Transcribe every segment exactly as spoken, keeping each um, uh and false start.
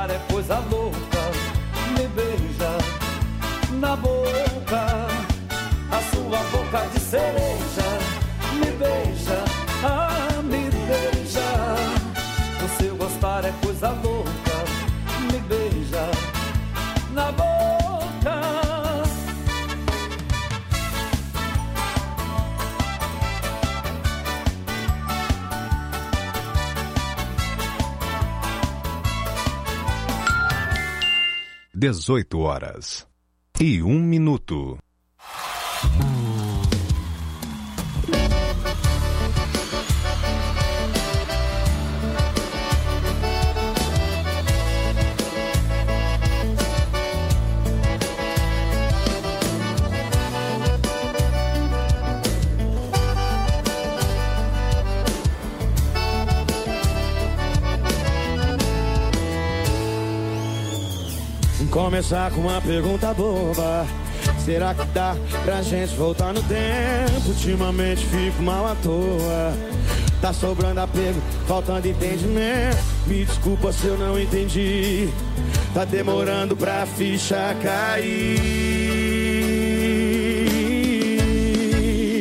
gostar é coisa louca. Me beija na boca, a sua boca de cereja. Me beija, ah, me beija. O seu gostar é coisa louca. Me beija na boca. dezoito horas e um minuto. Começar com uma pergunta boba: será que dá pra gente voltar no tempo? Ultimamente fico mal à toa. Tá sobrando apego, faltando entendimento. Me desculpa se eu não entendi. Tá demorando pra ficha cair.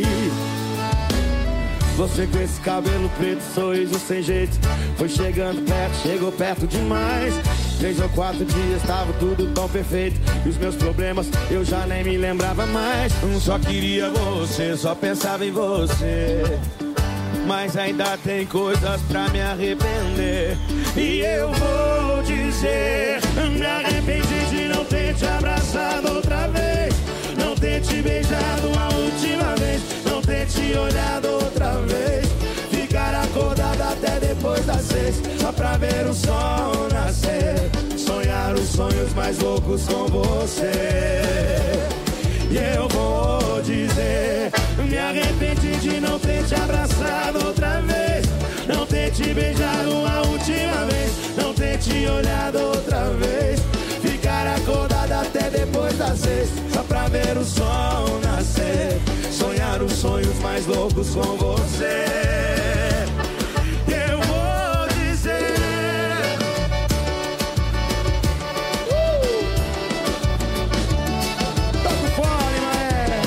Você com esse cabelo preto, sorriso sem jeito, foi chegando perto, chegou perto demais. Três ou quatro dias tava tudo tão perfeito, e os meus problemas eu já nem me lembrava mais. Só queria você, só pensava em você, mas ainda tem coisas pra me arrepender. E eu vou dizer, me arrependi de não ter te abraçado outra vez, não ter te beijado a última vez, não ter te olhado outra vez, ficar acordado até depois das seis, só pra ver o sol nascer, sonhar os sonhos mais loucos com você. E eu vou dizer, me arrependi de não ter te abraçado outra vez, não ter te beijado a última vez, não ter te olhado outra vez, ficar acordado até depois das seis, só pra ver o sol nascer, sonhar os sonhos mais loucos com você. Eu vou dizer, uh! Tá com fome, mané.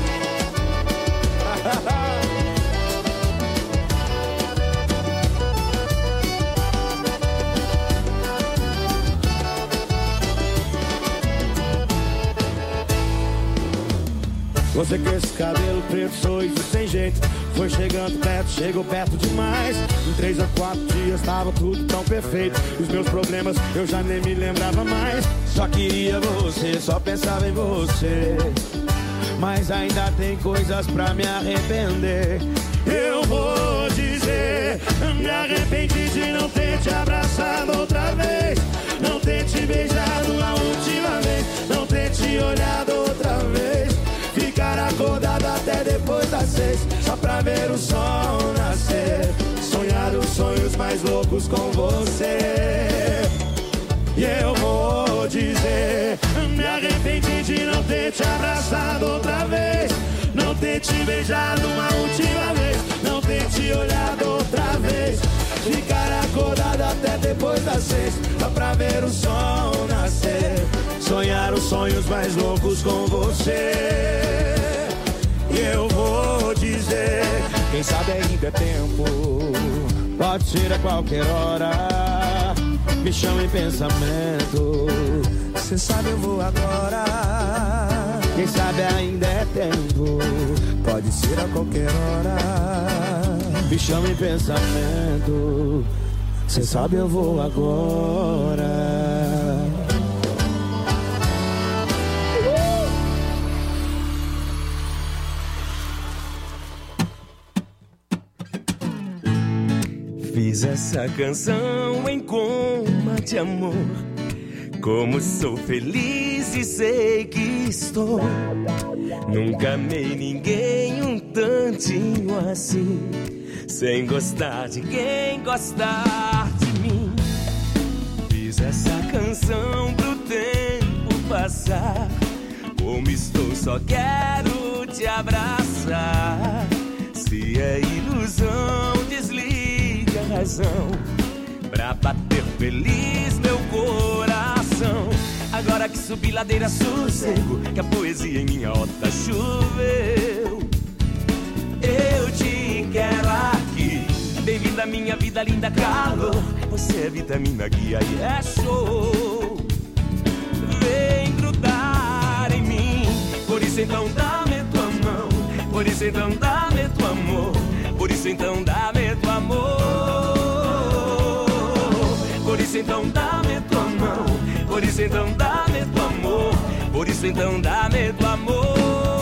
Você com esse cabelo preto, sorriso sem jeito, foi chegando perto, chegou perto demais. Em três ou quatro dias tava tudo tão perfeito, os meus problemas eu já nem me lembrava mais. Só queria você, só pensava em você, mas ainda tem coisas pra me arrepender. Eu vou dizer, me arrependi de não ter te abraçado outra vez, não ter te beijado a última vez, não ter te olhado outra vez, ficar acordado até depois das seis, só pra ver o sol nascer, sonhar os sonhos mais loucos com você. E eu vou dizer, me arrependi de não ter te abraçado outra vez, não ter te beijado uma última vez, não ter te olhado outra vez, ficar acordado até depois das seis, só pra ver o sol nascer, sonhar os sonhos mais loucos com você. E eu vou dizer, quem sabe ainda é tempo, pode ser a qualquer hora, me chama em pensamento, cê sabe eu vou agora. Quem sabe ainda é tempo, pode ser a qualquer hora, me chama em pensamento, cê sabe eu vou agora. Fiz essa canção em coma de amor, como sou feliz e sei que estou. Nunca amei ninguém um tantinho assim, sem gostar de quem gostar de mim. Fiz essa canção pro tempo passar, como estou só quero te abraçar. Se é ilusão, desliga a razão, pra bater feliz meu corpo. Agora que subi ladeira sossego, que a poesia em minha horta choveu. Eu te quero aqui, bem-vinda à minha vida, linda calor. Você é vitamina, guia e é show. Vem grudar em mim, por isso então dá-me tua mão. Por isso então dá-me tua amor. Por isso então dá-me tua amor. Por isso então dá-me tua mão. Por isso então dá-me tua amor. Por isso então dá-me tua amor.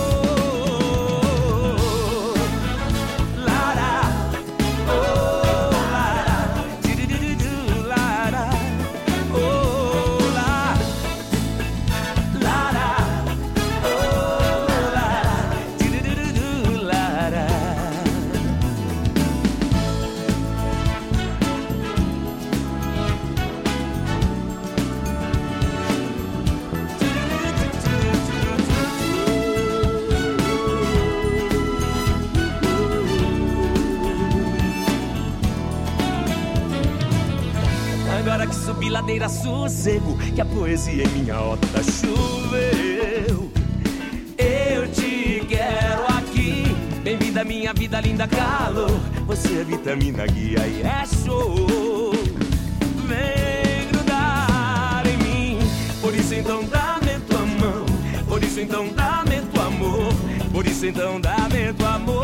Agora que subi ladeira sossego, que a poesia em minha horta choveu. Eu te quero aqui, bem-vinda à minha vida, linda calor. Você é vitamina, guia e é show. Vem grudar em mim, por isso então dá-me tua mão. Por isso então dá-me tua amor. Por isso então dá-me tua amor.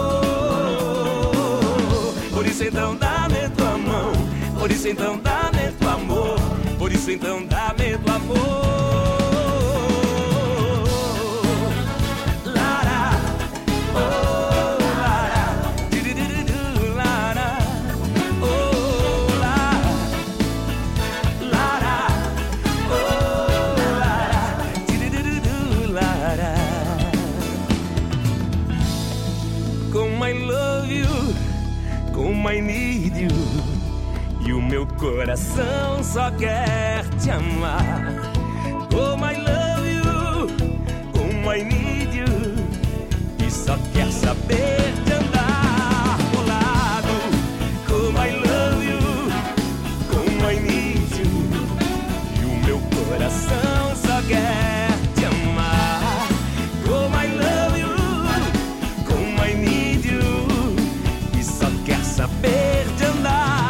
Por isso então dá-me tua mão. Por isso então dá-me tua amor. Por isso então dá-me tua amor. Lara, oh Lara, dirididu, Lara, oh Lara, Lara, oh Lara, dirididu, Lara. Como I love you, como I need you. E o meu coração só quer te amar. Como I love you, como I need you. E só quer saber de andar ao lado. Como I love you, como I need you. E o meu coração só quer te amar. Como I love you, como I need you. E só quer saber de andar.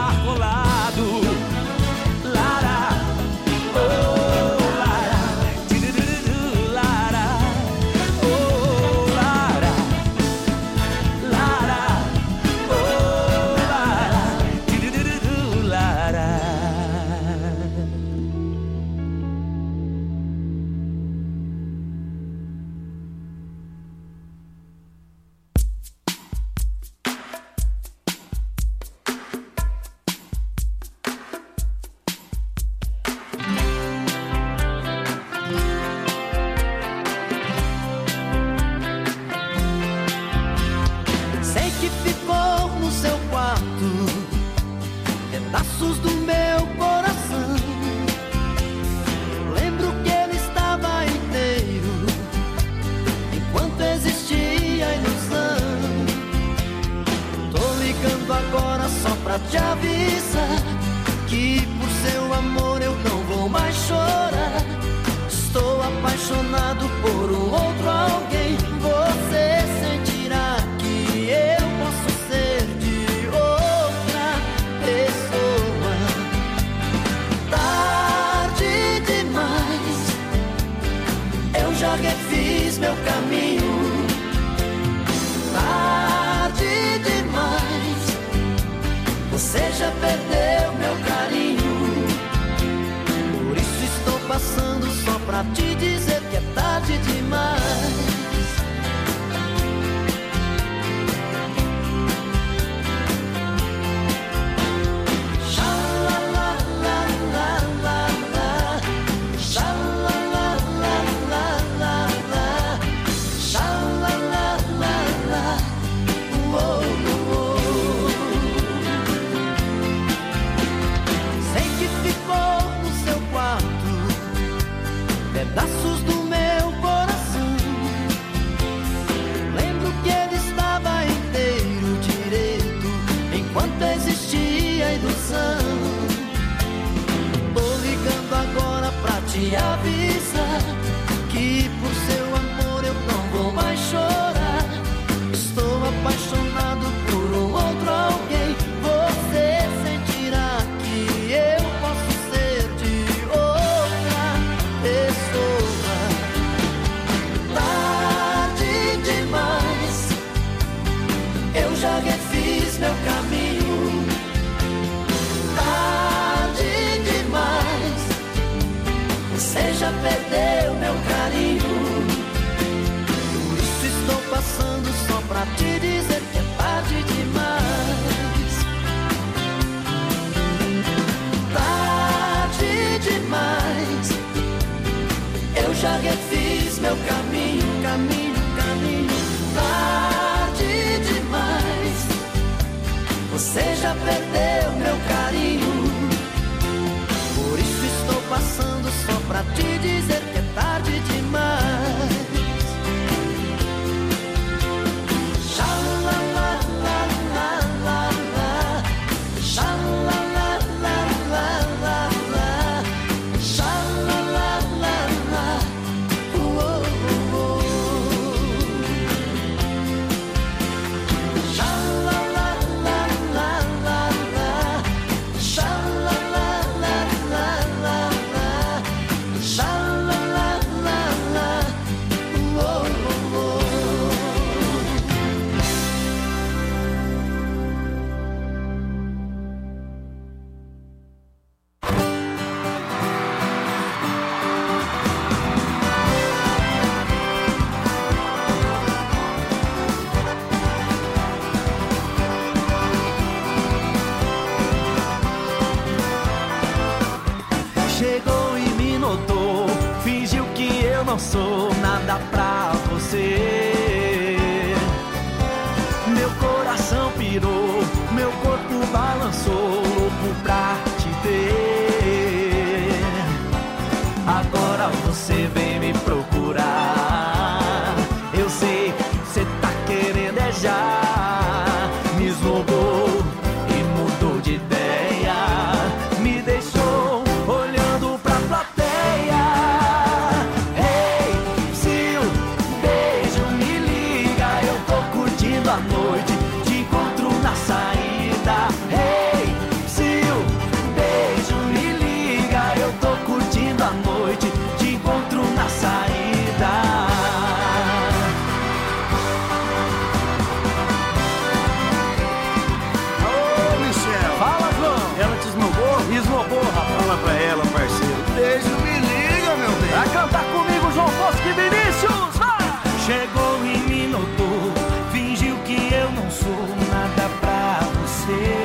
Te avisa que por seu amor eu não vou mais chorar. Estou apaixonado por um outro alguém. Você sentirá que eu posso ser de outra pessoa. Tarde demais, eu já refiz meu caminho. Tarde demais, você já perdeu meu carinho. Por isso estou passando só pra te dizer que é tarde demais. Pedaços do meu coração. Lembro que ele estava inteiro direito enquanto existia a ilusão. Tô ligando agora pra te te avisar que por seu amor eu não vou mais chorar. Estou apaixonado por um outro alguém. Você sentirá que eu posso ser de outra pessoa. Tarde demais, eu já refiz meu caminho. Tarde demais, você já perdeu meu carinho. Por isso estou passando só pra te dizer que é tarde demais. Tarde demais, eu já refiz meu caminho, caminho, caminho. Tarde demais, você já perdeu meu carinho. Por isso estou passando só pra te dizer que é tarde demais. Xalalalala, xalalalala, xalalalala, uou, uou. Xalalalala, xalalalala, xalalalala, uou, uou. Chegou e me notou, fingiu que eu não sou nada pra você. Meu coração pirou, meu corpo balançou, louco pra te ter. Agora você vem me procurar. Eu sei, cê tá querendo é já. Me esnobou e mudou de ideia. Me deixou olhando pra plateia. Ei, se o beijo me liga, eu tô curtindo a noite, te encontro na saída. Ei, se o beijo me liga, eu tô curtindo a noite, te encontro na saída. Ô, Michel. Fala, João. Ela te esnobou? Esnobou, rapaz. Fala pra ela, parceiro. Beijo, me liga, meu bem. Vai cantar comigo, João Bosco e Vinícius, vai! Chegou e me notou, fingiu que eu não sou nada pra você.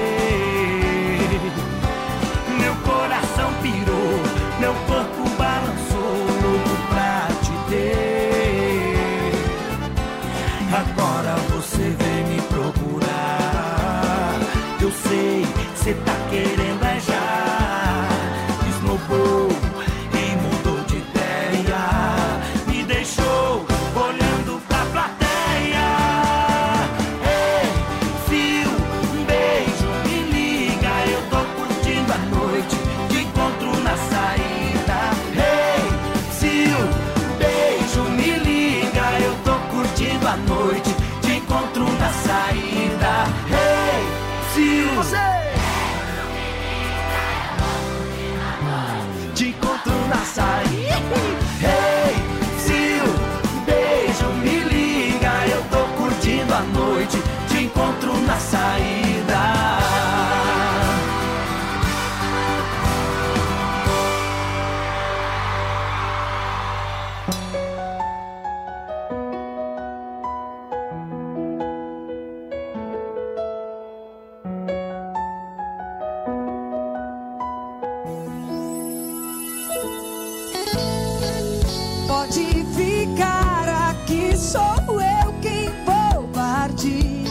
Meu coração pirou, meu corpo balançou, louco pra te ter. Agora você vem me procurar. Eu sei, cê tá querendo é já. Esnobou e mudou de ideia. Me deixou olhando pra plateia. Ei, fio, um beijo, me liga. Eu tô curtindo a noite, te encontro na saída. Ei, fio, beijo, me liga. Eu tô curtindo a noite, te encontro na saída. Ei, fio, você te encontro na saída. Hey, se o beijo me liga, eu tô curtindo a noite, te encontro na saída. Pode ficar aqui, sou eu quem vou partir.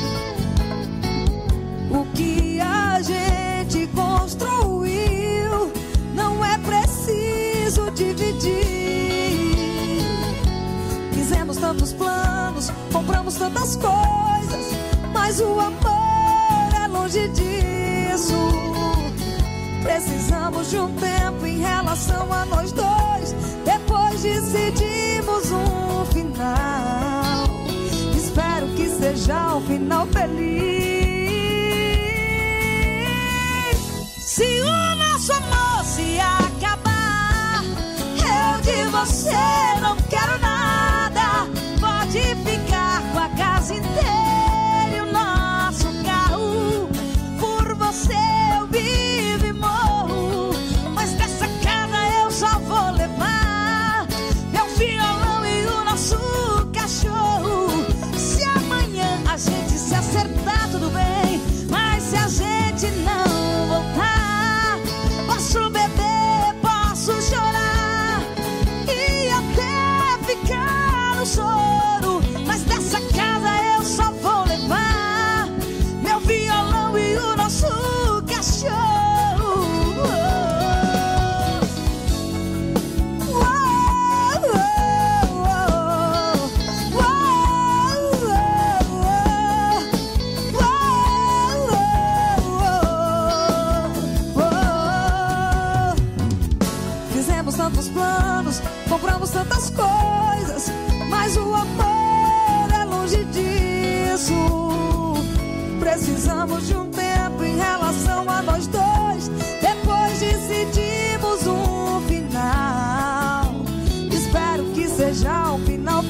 O que a gente construiu não é preciso dividir. Fizemos tantos planos, compramos tantas coisas, mas o amor é longe disso. Precisamos de um tempo em relação a nós dois, decidimos um final. Espero que seja um final feliz. Se o nosso amor se acabar, eu de você não quero nada. Pode ficar com a casa inteira e o nosso carro. Por você eu vivo e morro, mas dessa casa eu só vou levar meu violão e o nosso cachorro. Se amanhã a gente se acertar, tudo bem, mas se a gente não voltar, posso beber, posso chorar e até ficar no choro, mas dessa casa eu só vou levar meu violão e o nosso cachorro. Oh, oh, oh, oh, oh, oh. Fizemos tantos planos, compramos tantas coisas, mas o amor é longe disso. Precisamos de um tempo em relação a nós dois. Depois decidimos um final. Espero que seja um final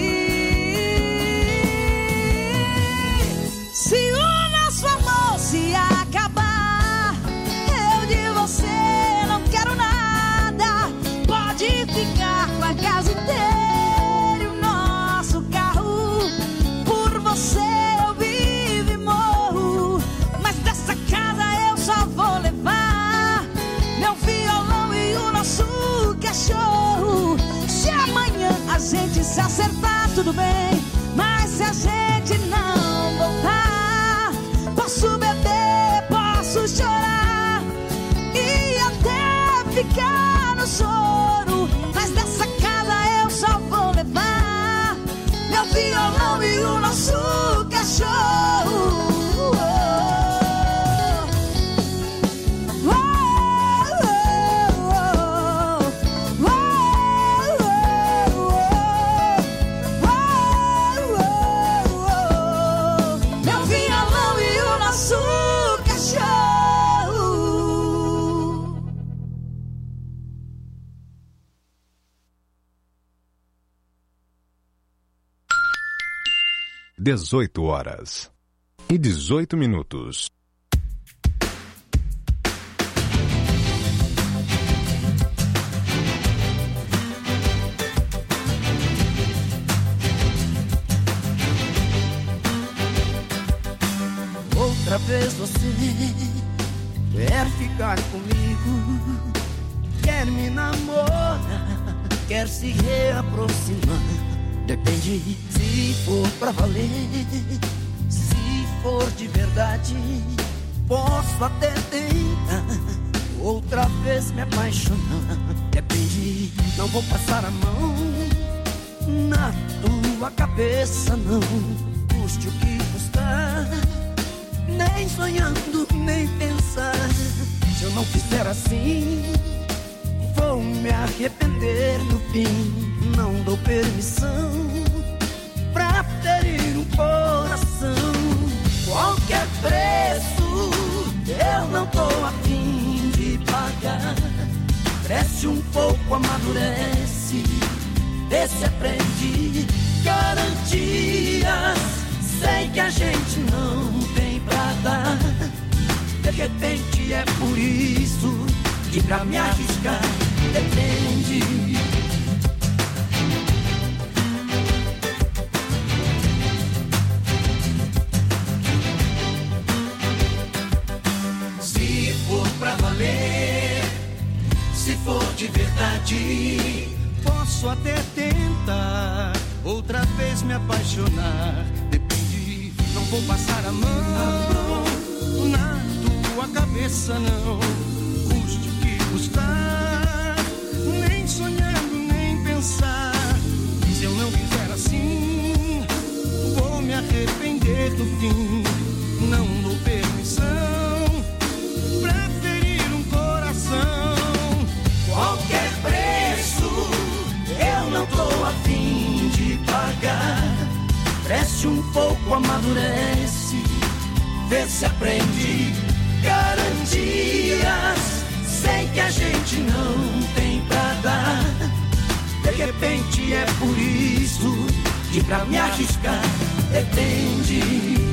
feliz. Se o nosso amor se acabar, eu de você não quero nada. Pode ficar com a casa inteira e o nosso carro. Por você eu vivo e morro, mas dessa casa eu só vou levar meu violão e o nosso cachorro. Se amanhã a gente se acertar, tudo bem, mas se a gente não voltar, posso beber, posso chorar e até ficar no choro, mas dessa casa eu só vou levar meu violão e o nosso cachorro. Oh, oh, oh, oh, oh, meu violão e o nosso cachorro. dezoito horas e dezoito minutos. Outra vez você quer ficar comigo, quer me namorar, quer se reaproximar. Depende, se for pra valer, se for de verdade, posso até tentar outra vez me apaixonar. Depende, não vou passar a mão na tua cabeça, não, custe o que custar, nem sonhando, nem pensar. Se eu não fizer assim, vou me arrepender no fim. Não dou permissão pra ferir um coração. Qualquer preço eu não tô a fim de pagar. Cresce um pouco, amadurece, vê se aprende. Garantias, sei que a gente não tem pra dar. De repente é por isso que pra me arriscar depende. Se for pra valer, se for de verdade, Posso até tentar outra vez me apaixonar. Depende, não vou passar a mão na tua cabeça, não, custe o que custar, nem sonhando, nem pensar. Se eu não fizer assim, vou me arrepender no fim. Não dou permissão pra ferir um coração. qualquer preço eu não cresce um pouco, amadurece, vê se aprende garantias. Sei que a gente não tem pra dar, de repente é por isso que pra me arriscar depende,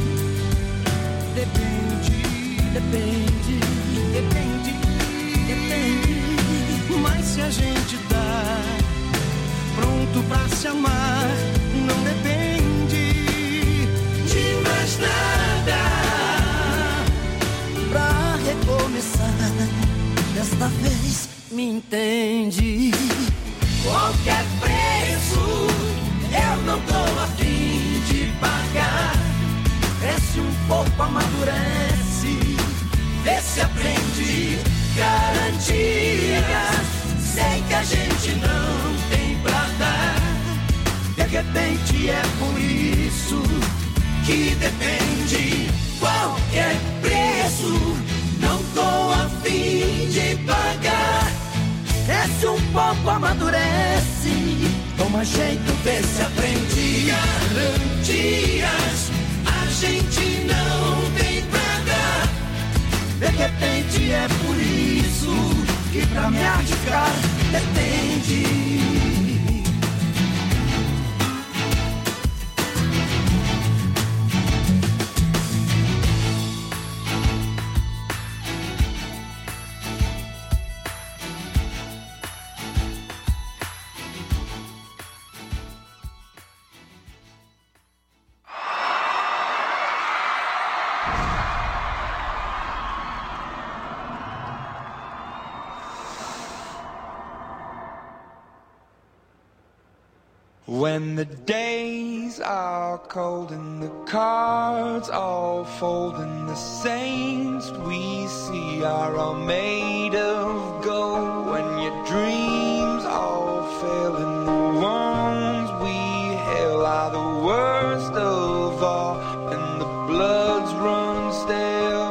depende, depende, depende, depende. Mas se a gente tá pronto pra se amar, não depende de mais nada. Pra recomeçar, desta vez me entende. Qualquer preço eu não tô a fim de pagar. Cresce um pouco, amadurece, vê se aprende garantias. Sei que a gente não tem pra dar, de repente é por isso que depende. Qualquer preço não tô a fim de pagar. Cresce um pouco, amadurece, toma jeito, vê se aprende garantias. A gente não tem pra dar, de repente é por isso que pra me arriscar depende. When the days are cold and the cards all fold and the saints we see are all made of gold, when your dreams all fail and the ones we hail are the worst of all and the bloods run stale,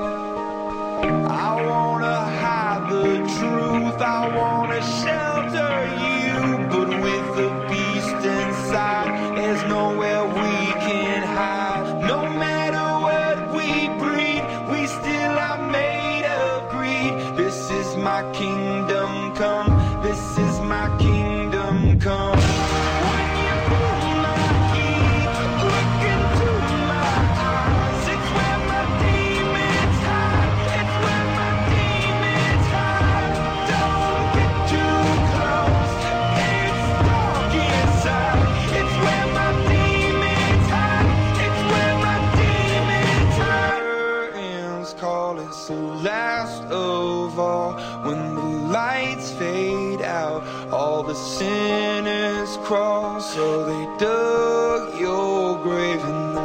I wanna hide the truth, I wanna shelter you, but with the beast inside, there's nowhere we can hide. No matter what we breed, we still are made of greed. This is my kingdom come, this is my kingdom come. When you pull my key, look into my eyes, it's where my demons hide, it's where my demons hide. Don't get too close, it's dark inside. It's where my demons hide, it's where my demons hide. Curtains call, it's the last of all. When the lights fade out, all the sinners crawl. So they dug your grave and the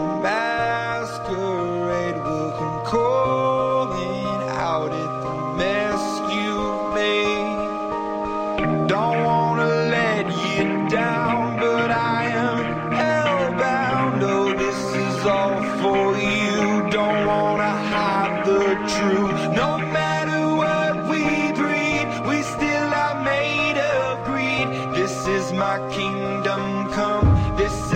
masquerade will come calling out at the mess you've made. Don't wanna let you down, but I am hellbound. Oh, this is all for you. Don't wanna hide the truth. No matter what we breed, we still are made of greed. This is my kingdom come, this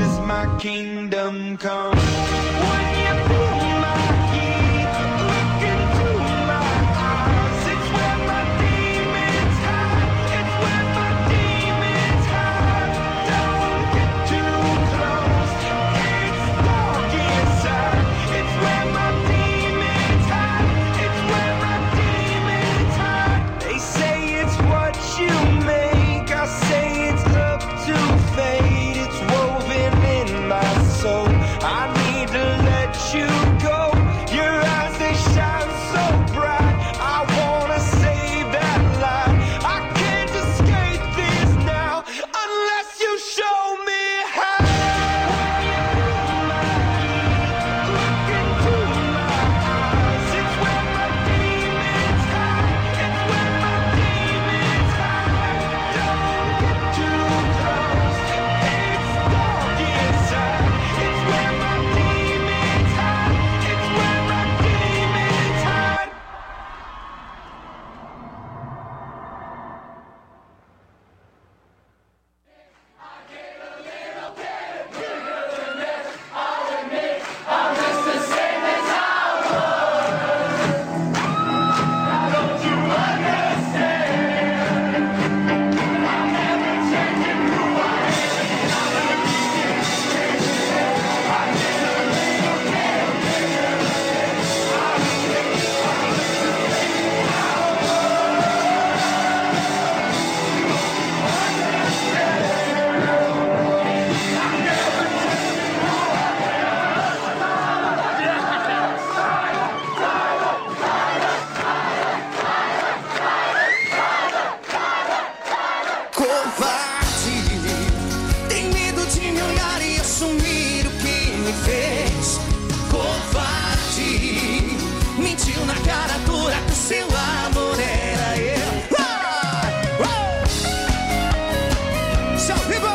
covarde. Tem medo de me olhar e assumir o que me fez. Covarde. Mentiu na cara dura que seu amor era eu. Seu vivo.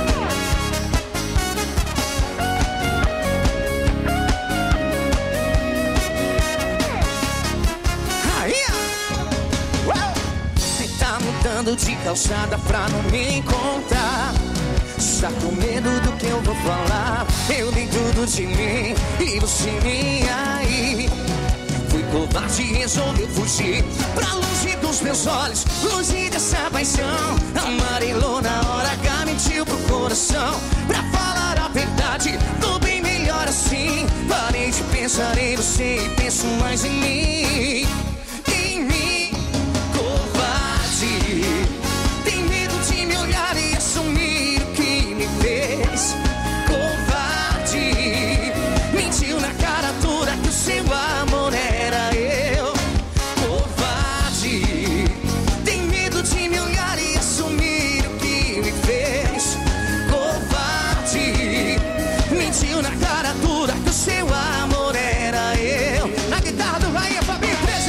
Mudando de calçada pra não me encontrar. Está com medo do que eu vou falar. Eu dei tudo de mim e você nem aí. Fui covarde e resolveu fugir pra longe dos meus olhos, longe dessa paixão. Amarelou na hora H, mentiu pro coração. Pra falar a verdade, tô bem melhor assim. Parei de pensar em você e penso mais em mim. Em mim, covarde. Tem medo de me olhar e assumir o que me fez. Covarde. Mentiu na cara dura que o seu amor era eu. Covarde. Tem medo de me olhar e assumir o que me fez. Covarde. Mentiu na cara dura que o seu amor era eu. Na guitarra do Rainha Fabinho treze.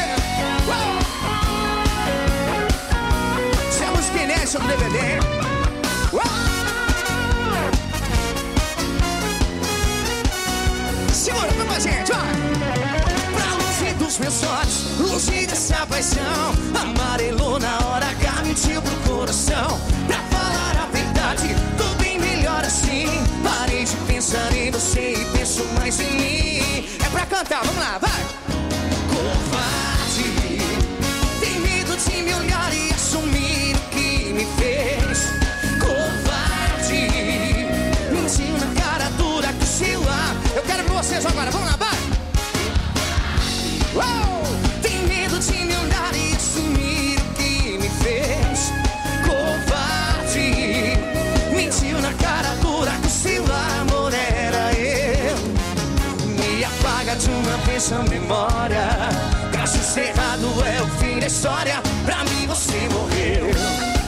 Inédito do D V D. Segura, vem com a gente, ó. Pra longe dos meus olhos, longe dessa paixão. Amarelou na hora H, mentiu pro coração. Pra falar a verdade, tô bem melhor assim. Parei de pensar em você e penso mais em mim. É pra cantar, vamos lá, vai. Covarde. Tem medo de me olhar e assumir me fez. Covarde. Mentiu na cara dura que seu ar. Eu quero ver vocês agora, vamos lá, vai. Uou! Tem medo de me olhar e assumir o que me fez. Covarde. Mentiu na cara dura que seu amor era eu. Me apaga de uma vez a memória. Caso cerrado é o fim da história. Pra mim você morreu.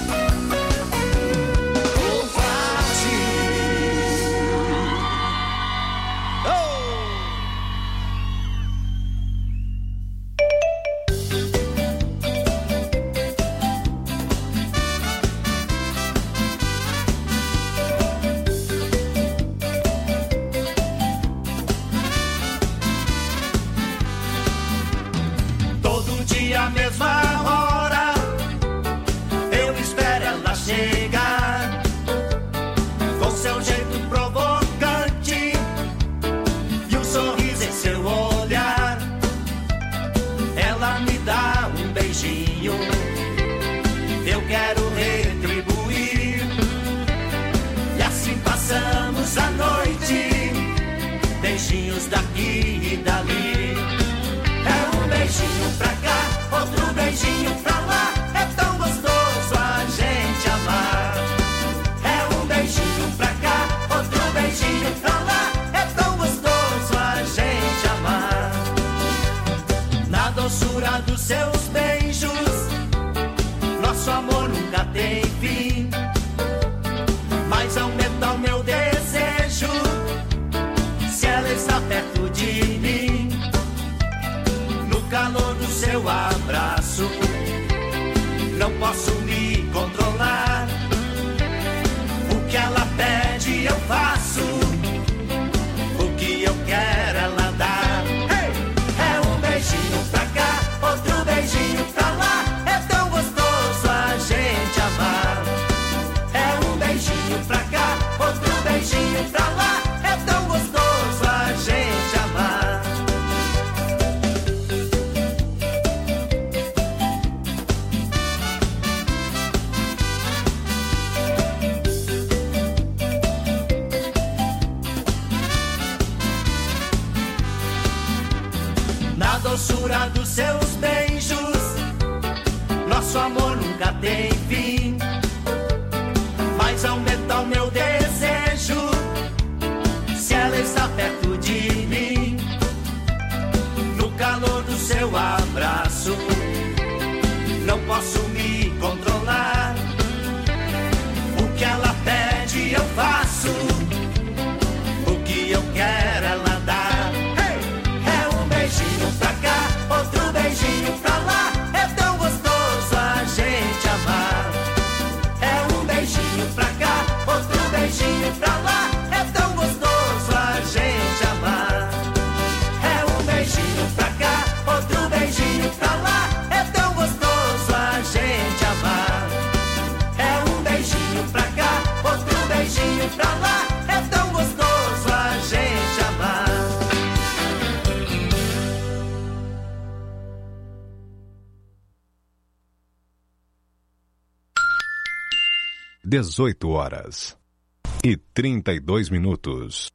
A mesma hora eu espero ela chegar, com seu jeito provocante e um sorriso em seu olhar. Ela me dá um beijinho, eu quero retribuir, e assim passamos a noite, beijinhos daqui e dali. É um beijinho pra cá, outro beijinho pra lá. É tão gostoso a gente amar. É um beijinho pra cá, outro beijinho pra lá. É tão gostoso a gente amar. Na doçura dos seus beijos, nosso amor nunca tem fim. Mas aumenta o meu desejo se ela está perto de mim. No calor do seu abraço, não posso me controlar. O que ela pede eu faço, o que eu quero ela dá. Hey! É um beijinho pra cá, outro beijinho pra lá. É tão gostoso a gente amar. É um beijinho pra cá, outro beijinho pra lá. É tão gostoso a gente amar. Na doçura dos seus beijos, nosso amor nunca tem fim. Mas aumenta o meu desejo se ela está perto de mim. No calor do seu abraço, não posso me controlar. dezoito horas e trinta e dois minutos.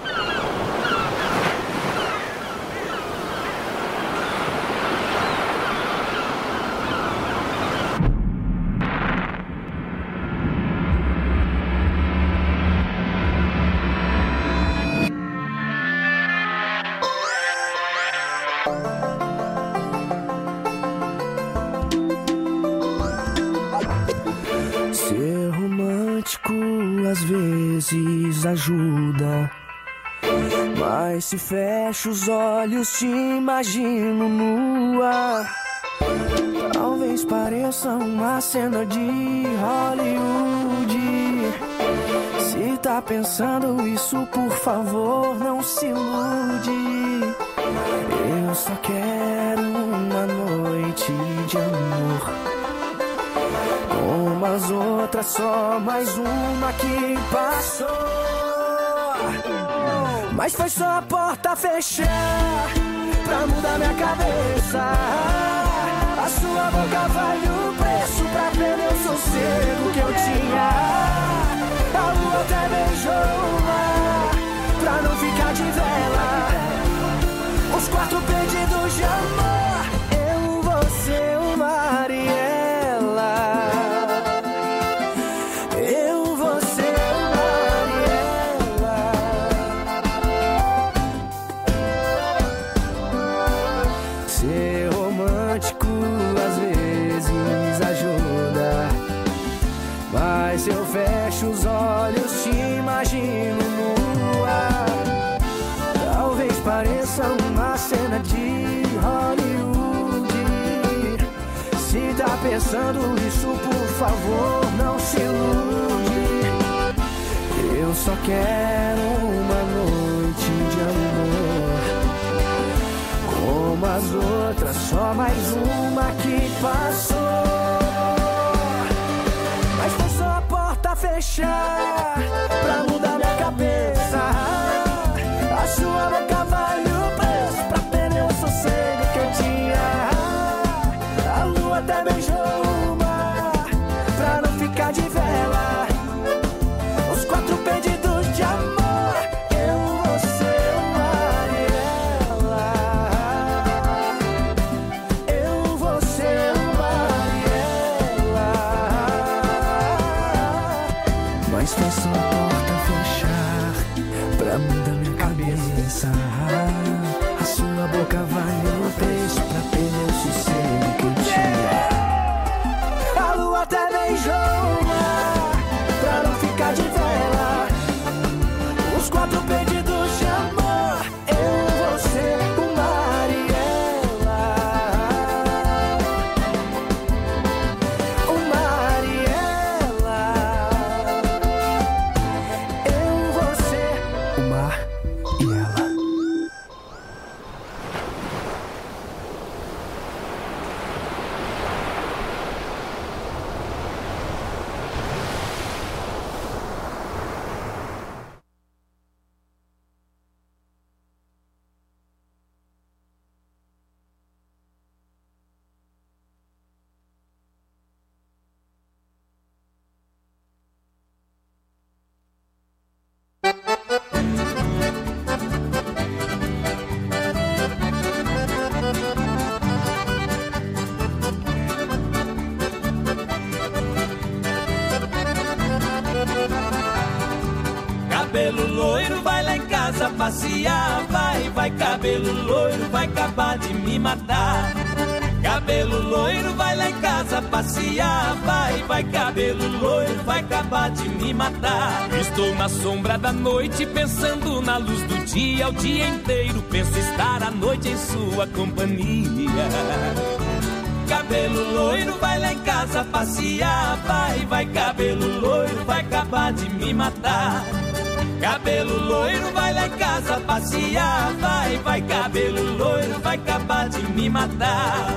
Ser romântico às vezes ajuda, mas se fecho os olhos te imagino nua. Talvez pareça uma cena de Hollywood. Se tá pensando isso, por favor, não se ilude. Eu só quero uma noite de amor, como as outras, só mais uma que passou. Mas foi só a porta fechar pra mudar minha cabeça. A sua boca vale o preço pra perder o sossego que eu tinha. A lua até beijou o mar pra não ficar de vela. Os quatro pedidos de amor, eu, você, o mar e ela. Eu, você, o mar e ela. Ser romântico às vezes ajuda, mas se eu fecho os olhos te imagino nua. Talvez pareça uma cena de Hollywood. Se tá pensando isso, por favor, não se ilude. Eu só quero uma noite de amor, como as outras, só mais uma que passou. Mas foi só a porta fechar pra mudar minha cabeça. A sua boca vale o preço pra perder o sossego que eu tinha. A lua até beijou o mar pra não ficar de vela. Os quatro pedidos de amor, eu, você, o mar e ela. Eu, você, o mar e ela. Mas foi só a porta fechar pra mudar minha cabeça. A sua boca vale o preço pra perder o sossego que eu tinha. A lua até beijou o mar pra não ficar de vela. Os quatro pedidos de amor, eu, você, o mar e ela. O mar e ela. Eu, você, o mar e ela. Cabelo loiro, vai lá em casa passear. Vai, vai, cabelo loiro, vai acabar de me matar. Cabelo loiro, vai lá em casa passear. Vai, vai, cabelo loiro, vai acabar de me matar. Estou na sombra da noite, pensando na luz do dia. O dia inteiro penso estar à noite em sua companhia. Cabelo loiro, vai lá em casa passear. Vai, vai, cabelo loiro, vai acabar de me matar. Cabelo loiro, vai lá em casa passear. Vai, vai, cabelo loiro, vai acabar de me matar.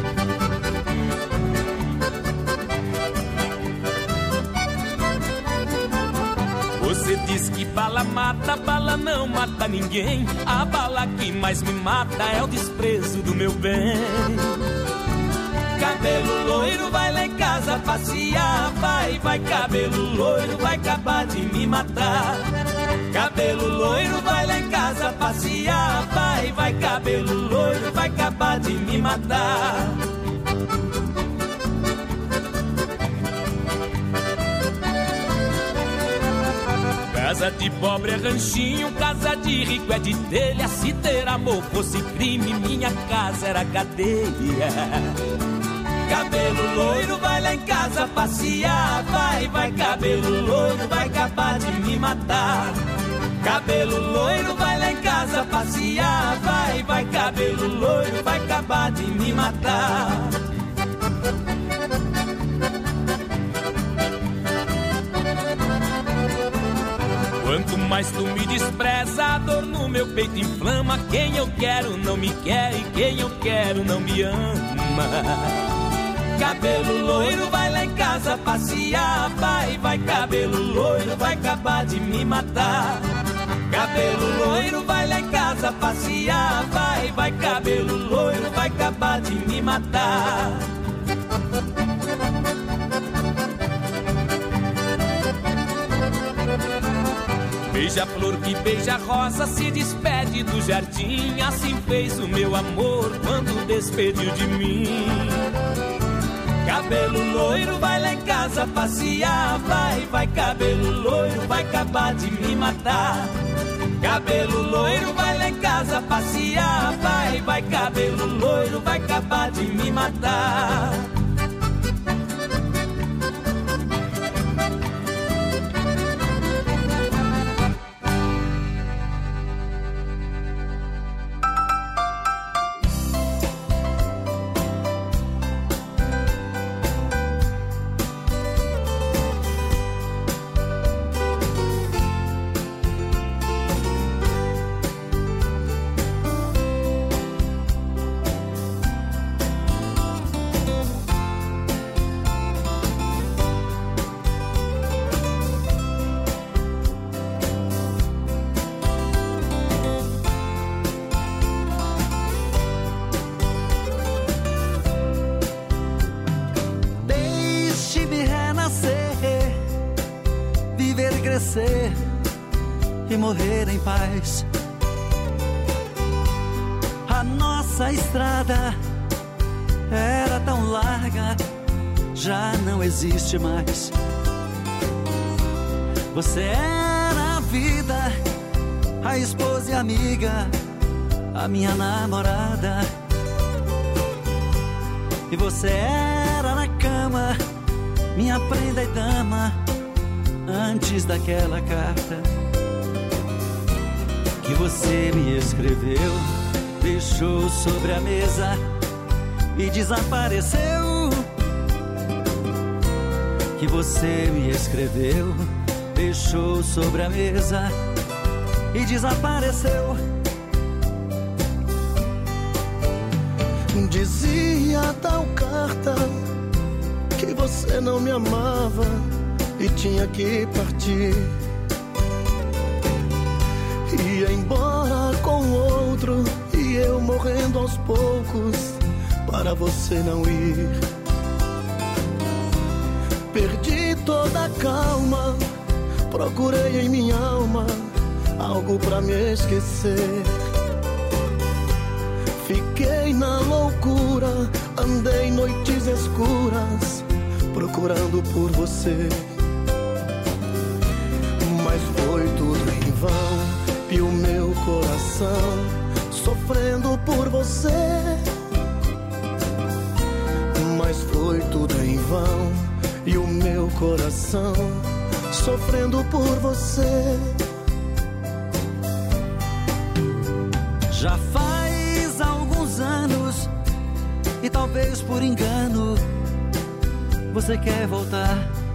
Você diz que bala mata, bala não mata ninguém. A bala que mais me mata é o desprezo do meu bem. Cabelo loiro, vai vai lá em casa passear. Vai, vai, cabelo loiro, vai acabar de me matar. Cabelo loiro, vai lá em casa passear. Vai, vai, cabelo loiro, vai acabar de me matar. Casa de pobre é ranchinho, casa de rico é de telha. Se ter amor fosse crime, minha casa era cadeia. Cabelo loiro, vai lá em casa passear. Vai, vai, cabelo loiro, vai acabar de me matar. Cabelo loiro, vai lá em casa passear. Vai, vai, cabelo loiro, vai acabar de me matar. Quanto mais tu me despreza, a dor no meu peito inflama. Quem eu quero não me quer e quem eu quero não me ama. Cabelo loiro, vai lá em casa passear. Vai, vai, cabelo loiro, vai acabar de me matar. Cabelo loiro, vai lá em casa passear. Vai, vai, cabelo loiro, vai acabar de me matar. Beija-flor que beija-rosa se despede do jardim. Assim fez o meu amor quando despediu de mim. Cabelo loiro, vai lá em casa passear. Vai, vai, cabelo loiro, vai acabar de me matar. Cabelo loiro, vai lá em casa passear. Vai, vai, cabelo loiro, vai acabar de me matar. E morrer em paz. A nossa estrada era tão larga, já não existe mais. Você era a vida, a esposa e amiga, a minha namorada. E você era na cama, minha prenda e dama, antes daquela carta que você me escreveu, deixou sobre a mesa e desapareceu. Que você me escreveu, deixou sobre a mesa e desapareceu. Dizia tal carta que você não me amava e tinha que partir. Ia embora com outro e eu morrendo aos poucos para você não ir. Perdi toda a calma, procurei em minha alma algo pra me esquecer. Fiquei na loucura, andei noites escuras procurando por você. Mas foi tudo em vão e o meu coração sofrendo por você. Mas foi tudo em vão e o meu coração sofrendo por você. Já faz alguns anos e talvez por engano você quer voltar.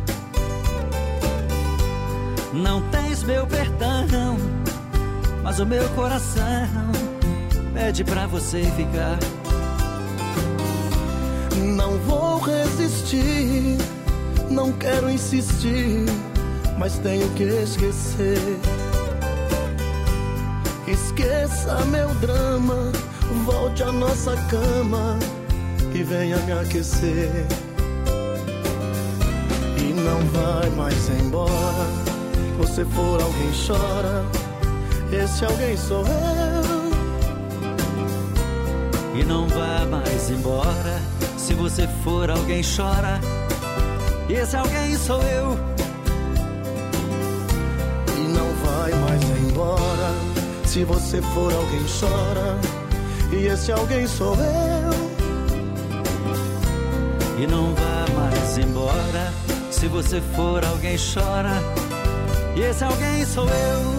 Não tens meu perdão, mas o meu coração pede pra você ficar. Não vou resistir, não quero insistir, mas tenho que esquecer. Esqueça meu drama, volte à nossa cama e venha me aquecer. E não vai mais embora. Se você for alguém, chora. Esse alguém sou eu. E não vai mais embora. Se você for alguém, chora. Esse alguém sou eu. E não vai mais embora. Se você for alguém, chora. E esse alguém sou eu. E não vai mais embora. Se você for alguém, chora. E esse alguém sou eu.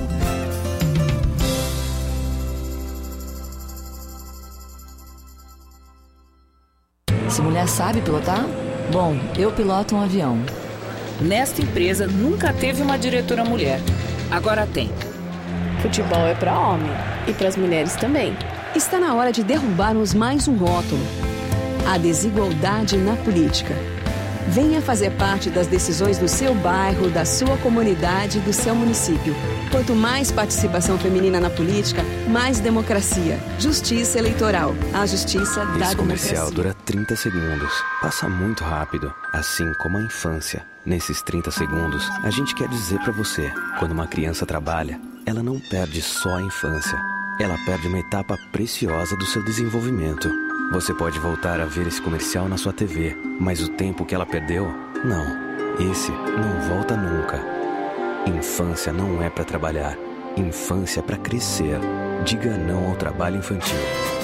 Se mulher sabe pilotar? Bom, eu piloto um avião. Nesta empresa nunca teve uma diretora mulher. Agora tem. Futebol é para homem e para as mulheres também. Está na hora de derrubarmos mais um rótulo: a desigualdade na política. Venha fazer parte das decisões do seu bairro, da sua comunidade, do seu município. Quanto mais participação feminina na política, mais democracia. Justiça eleitoral. A justiça da democracia. Esse comercial dura trinta segundos. Passa muito rápido, assim como a infância. Nesses trinta segundos, a gente quer dizer pra você: quando uma criança trabalha, ela não perde só a infância. Ela perde uma etapa preciosa do seu desenvolvimento. Você pode voltar a ver esse comercial na sua T V, mas o tempo que ela perdeu, não. Esse não volta nunca. Infância não é pra trabalhar. Infância é pra crescer. Diga não ao trabalho infantil.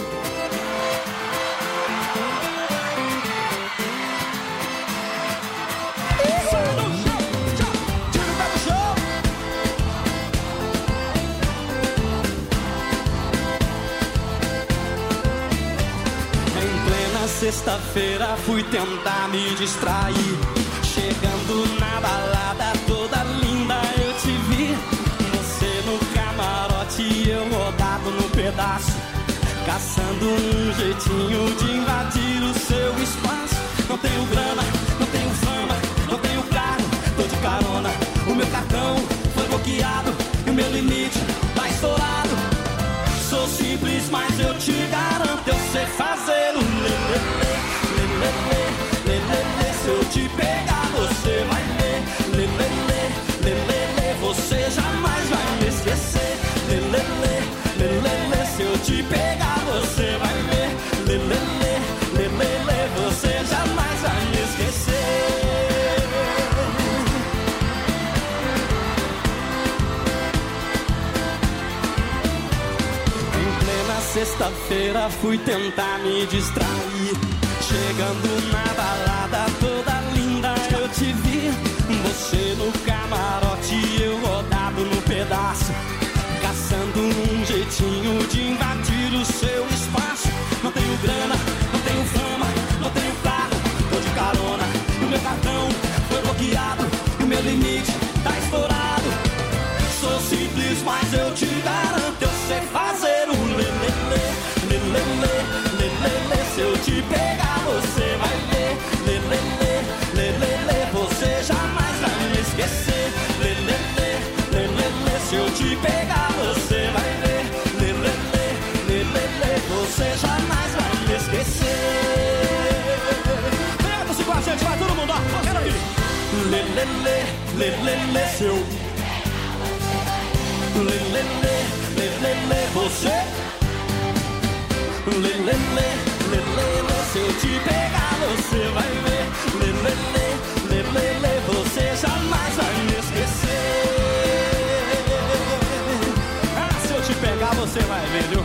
Sexta-feira fui tentar me distrair. Chegando na balada toda linda eu te vi. Você no camarote e eu rodado no pedaço, caçando um jeitinho de invadir o seu espaço. Não tenho grana, não tenho fama, não tenho carro, tô de carona. O meu cartão foi bloqueado e o meu limite tá estourado. Sou simples, mas eu te garanto, eu sei fazer o lelele. Lelele, se eu te pegar, você vai ver. Lelele, lelele, você jamais vai me esquecer. Lelele, lelele, se eu te pegar, você vai ver. Lelele, lelele, você jamais vai me esquecer. Em plena sexta-feira fui tentar me distrair. Chegando na balada toda linda eu te vi. Você no camarote e eu rodado no pedaço, caçando um jeitinho de invadir o seu espaço. Não tenho grana, não tenho fama, não tenho carro, tô de carona. E o meu cartão foi bloqueado e o meu limite tá estourado. Sou simples, mas eu te garanto, eu sei fazer o lelele. Lelele, lelele, se eu te pegar, você vai ver. Lelele, lelele, você jamais vai me esquecer. Lelele, lelele, se eu te pegar, você vai ver. Lelele, lelele, você jamais vai me esquecer. Pega-se com a gente, vai todo mundo, ó, quero ouvir. Lelele, lelele, seu. Lelele, lelele, você. Lelele, lelele, se eu te pegar, você vai ver. Lelele, lelele, você jamais vai me esquecer. Ah, se eu te pegar, você vai ver, viu?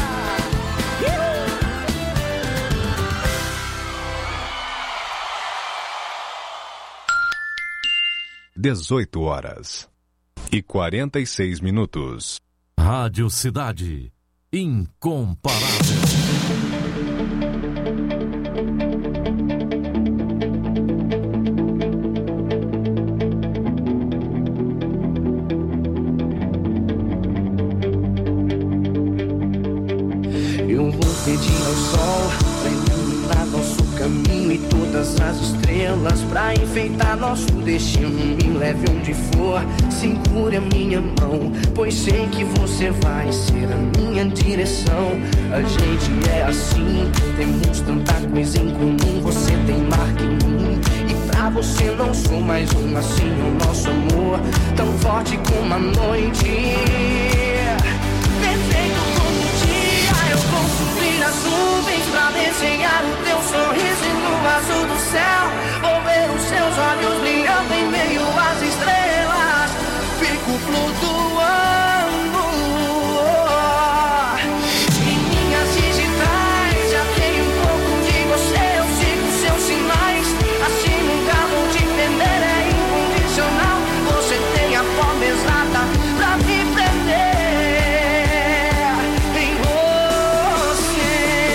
dezoito horas e quarenta e seis minutos. Rádio Cidade. Incomparável. Eu vou pedir ao sol pra iluminar nosso caminho e todas as estrelas pra enfeitar nosso destino. Me leve onde for, segure a minha mão, pois sei que você vai ser a minha direção. A gente é assim, temos tanta coisa em comum. Você tem marca em mim e pra você você não sou mais um, assim o nosso amor, tão forte como a noite. Perfeito como um dia, eu vou subir as nuvens pra desenhar o teu sorriso e no azul do céu vou ver os seus olhos brilhando em meio às estrelas. Fico flutuando em minhas digitais, já tenho um pouco de você, eu sigo seus sinais, assim nunca vou te perder, é incondicional. Você tem a forma exata pra me prender em você.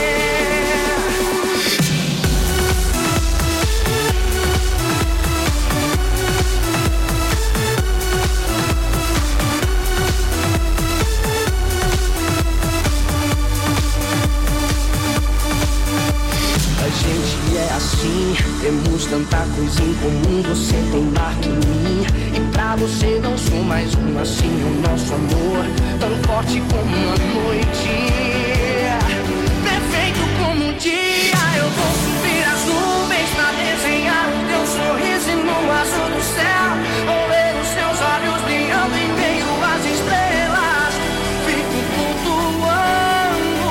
A gente é assim, temos tanta coisa em comum. Você tem marca em mim e pra você não sou mais um, assim o nosso amor, tão forte como a noite. Perfeito como um dia, eu vou subir as nuvens pra desenhar o teu sorriso e no azul do céu vou ver os seus olhos brilhando em meio às estrelas. Fico flutuando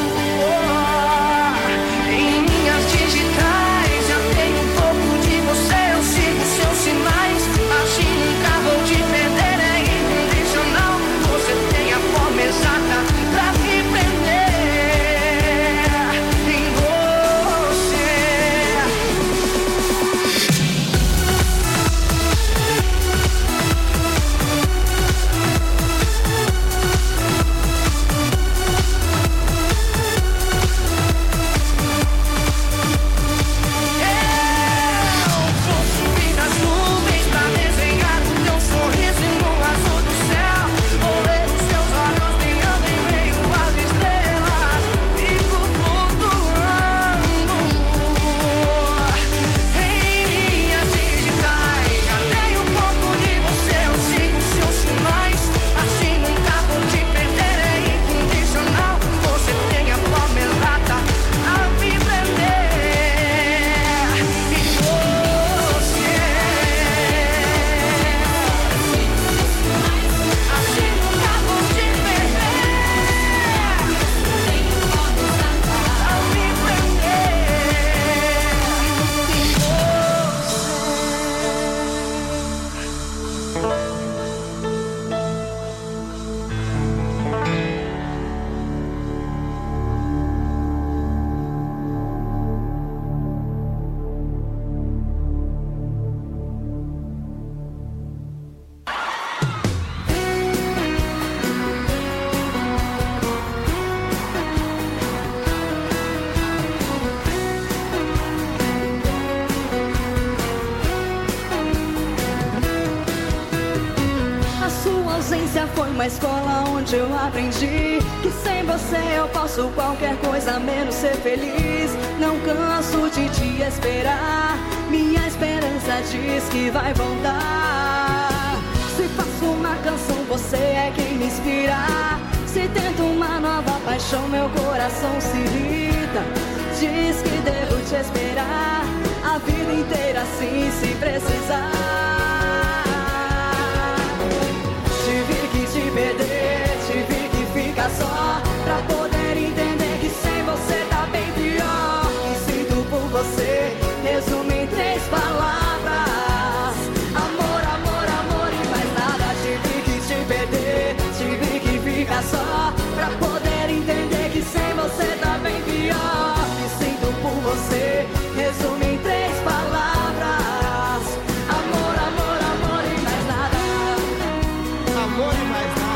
em minhas digitais, já tenho um pouco de você, eu sigo seus sinais, assim nunca vou te perder, é incondicional. Você tem a forma exata pra me prender em você. Eu vou subir nas nuvens pra desenhar o teu sorriso e no azul do céu vou ver os seus olhos brilhando em meio às estrelas. Fico flutuando em minhas digitais, já tenho um pouco de você, eu sigo seus sinais, assim nunca vou te perder, é incondicional. Você tem a forma exata a me prender em você. Assim nunca vou te perder, a me A sua ausência foi uma escola onde eu aprendi que sem você eu posso qualquer coisa menos ser feliz. Não canso de te esperar, minha esperança diz que vai voltar. Se faço uma canção, você é quem me inspira. Se tento uma nova paixão, meu coração se irrita. Diz que devo te esperar a vida inteira, assim se precisar. Tive que te perder, tive que ficar só pra poder entender que sem você tá bem pior. E sinto por você, resumo em três palavras: amor, amor, amor e mais nada. Tive que te perder, tive que ficar só pra poder entender que sem você tá bem pior. E sinto por você, resumo em três palavras: amor, amor, amor e mais nada. Amor e mais nada.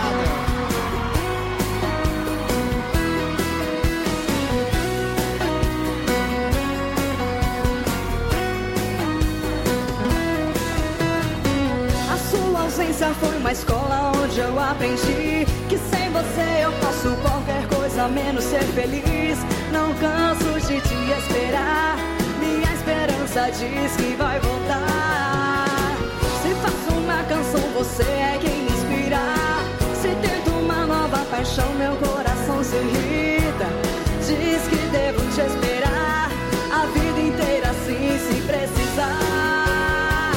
A sua ausência foi uma escola onde eu aprendi que sem você eu posso qualquer coisa menos ser feliz. Não canso de te esperar, minha esperança diz que vai voltar. Se faço uma canção, você é quem me inspira. Se tento uma nova paixão, meu coração se irrita. Diz que devo te esperar a vida inteira, assim se precisar.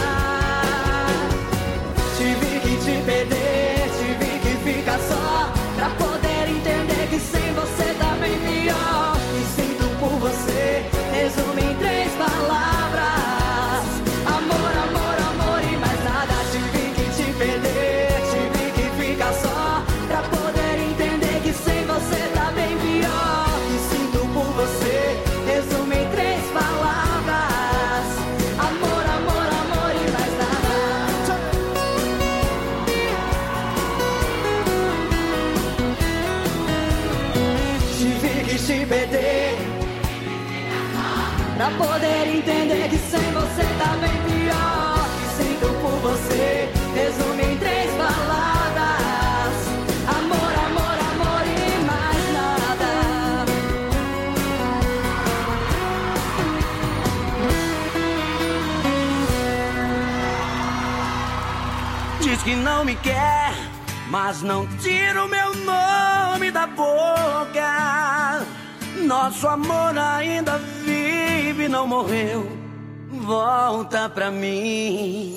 que não me quer, mas não tira o meu nome da boca. Nosso amor ainda vive, não morreu. Volta pra mim.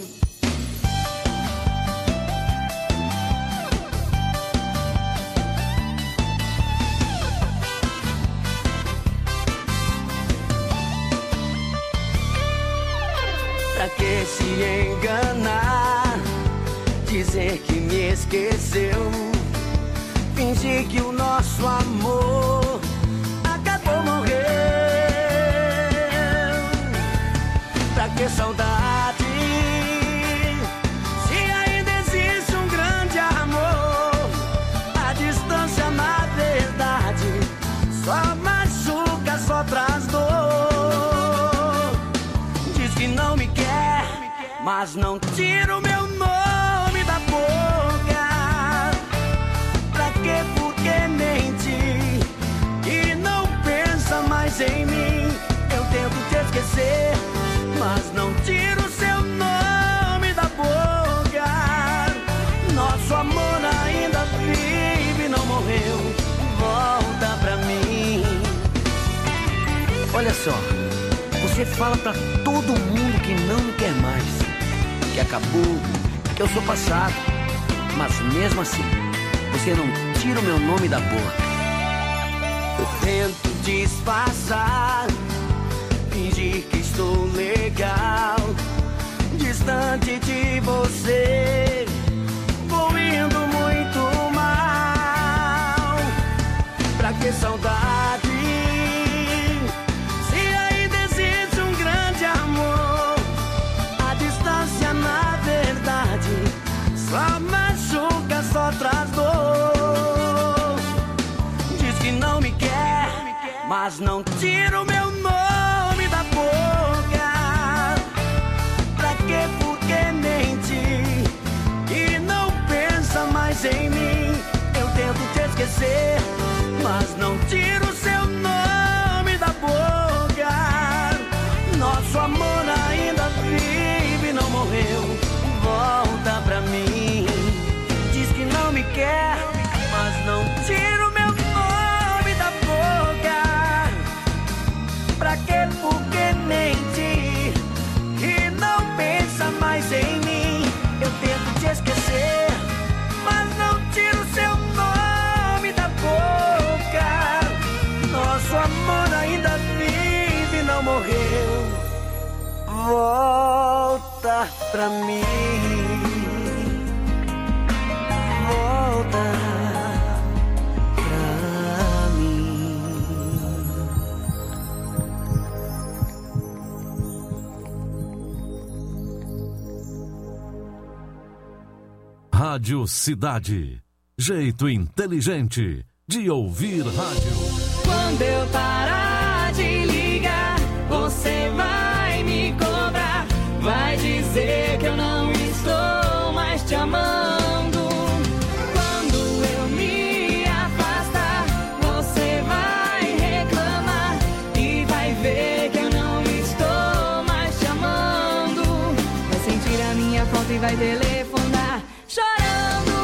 Pra que se enganar, dizer que me esqueceu, fingir que o nosso amor acabou, morreu. Pra que saudade, se ainda existe um grande amor? A distância na verdade só machuca, só traz dor. Diz que não me quer, mas não tira o meu nome da boca. Pra que, por que mentir? E não pensa mais em mim. Eu tento te esquecer, mas não tiro o seu nome da boca. Nosso amor ainda vive, não morreu. Volta pra mim. Olha só, você fala pra todo mundo que não me quer mais, que acabou, que eu sou passado, mas mesmo assim, você não tira o meu nome da boca. Eu tento disfarçar, fingir que estou legal, distante de você, vou indo muito mal. Pra que saudade, se ainda existe um grande amor? A distância na verdade só machuca, só traz dor. Diz que não me quer, mas não tira o meu nome da boca. Pra que, por que mentir? E não pensa mais em mim. Eu tento te esquecer, mas não tiro o seu nome da boca. Nosso amor ainda vive, não morreu. Volta pra mim. Diz que não me quer, mas não tira o meu nome da boca. Pra que, por que mentir? E não pensa mais em mim. Eu tento te esquecer, mas não tiro o seu nome da boca. Nosso amor ainda vive, não morreu. Volta pra mim. Volta pra mim. Rádio Cidade. Jeito inteligente de ouvir rádio. Quando eu parar de ligar, você vai me cobrar. Vai dizer que eu não estou mais te amando. Quando eu me afastar, você vai reclamar e vai ver que eu não estou mais te amando. Vai sentir a minha falta e vai telefonar chorando.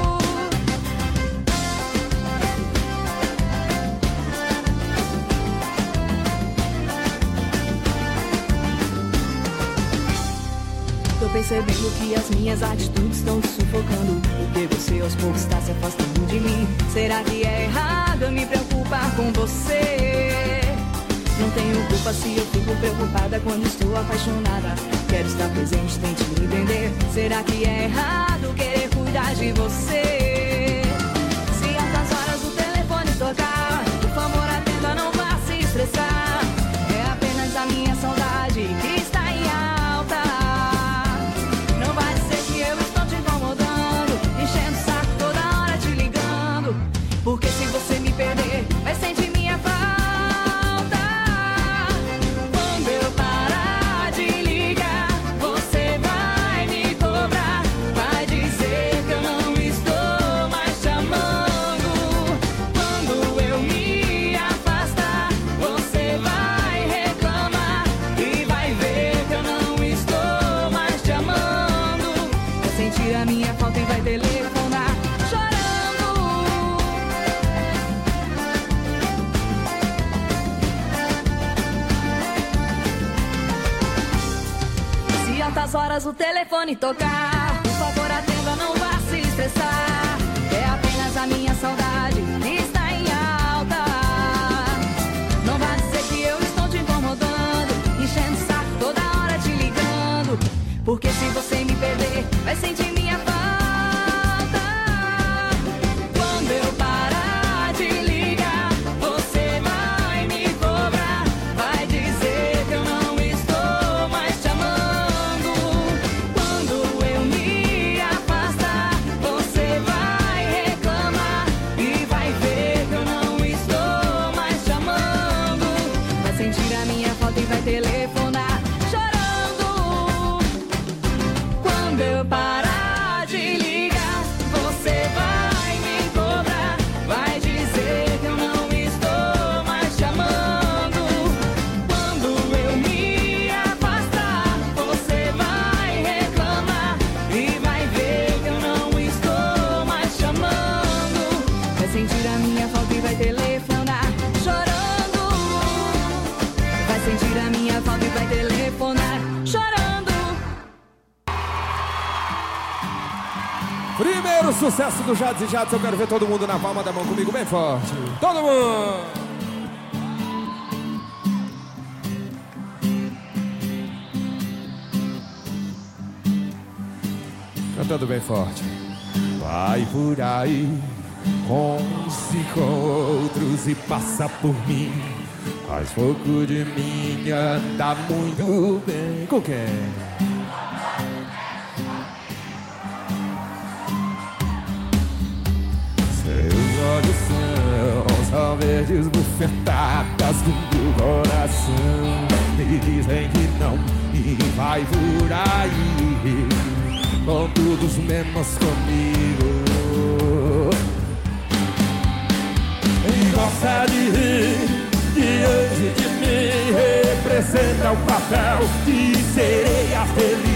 Tô percebendo que as minhas atitudes estão te sufocando, porque você aos poucos está se afastando de mim. Será que é errado eu me preocupar com você? Não tenho culpa se eu fico preocupada quando estou apaixonada. Quero estar presente, tente me entender. Será que é errado querer cuidar de você? Se altas horas o telefone tocar, por favor atenda, não vá se estressar. É apenas a minha saudade que está em alta. Não vai dizer que eu estou te incomodando, enchendo o saco toda hora te ligando. Porque se você me perder, vai sentir minha falta. Quando altas horas o telefone tocar. Por favor, atenda, não vá se estressar. É apenas a minha saudade que está em alta. Não vá dizer que eu estou te incomodando, enchendo o saco toda hora te ligando. Porque se você me perder, vai sentir minha falta. Quando eu parar de ligar, você vai me cobrar. Vai dizer que eu não estou mais te amando. Quando eu me afastar, você vai reclamar e vai ver que eu não estou mais te amando. Vai sentir a minha falta e vai telefonar chorando. Quando eu parar de ligar, você vai me cobrar. Vai dizer que eu não estou mais te amando. Quando eu me afastar, você vai reclamar e vai ver que eu não estou mais te amando. Vai sentir a minha falta e vai telefonar chorando. Vai sentir a minha falta e vai telefonar chorando. Primeiro sucesso do Jades e Jades, eu quero ver todo mundo na palma da mão comigo bem forte. Todo mundo! Cantando bem forte. Vai por aí com uns e com outros e passa por mim. Faz pouco de mim, anda muito bem. Com quem? Seus olhos são, são verdes bufetadas do meu coração. Me dizem que não e vai por aí com todos menos comigo. E gosta de rir diante de mim, representa o papel de sereia feliz.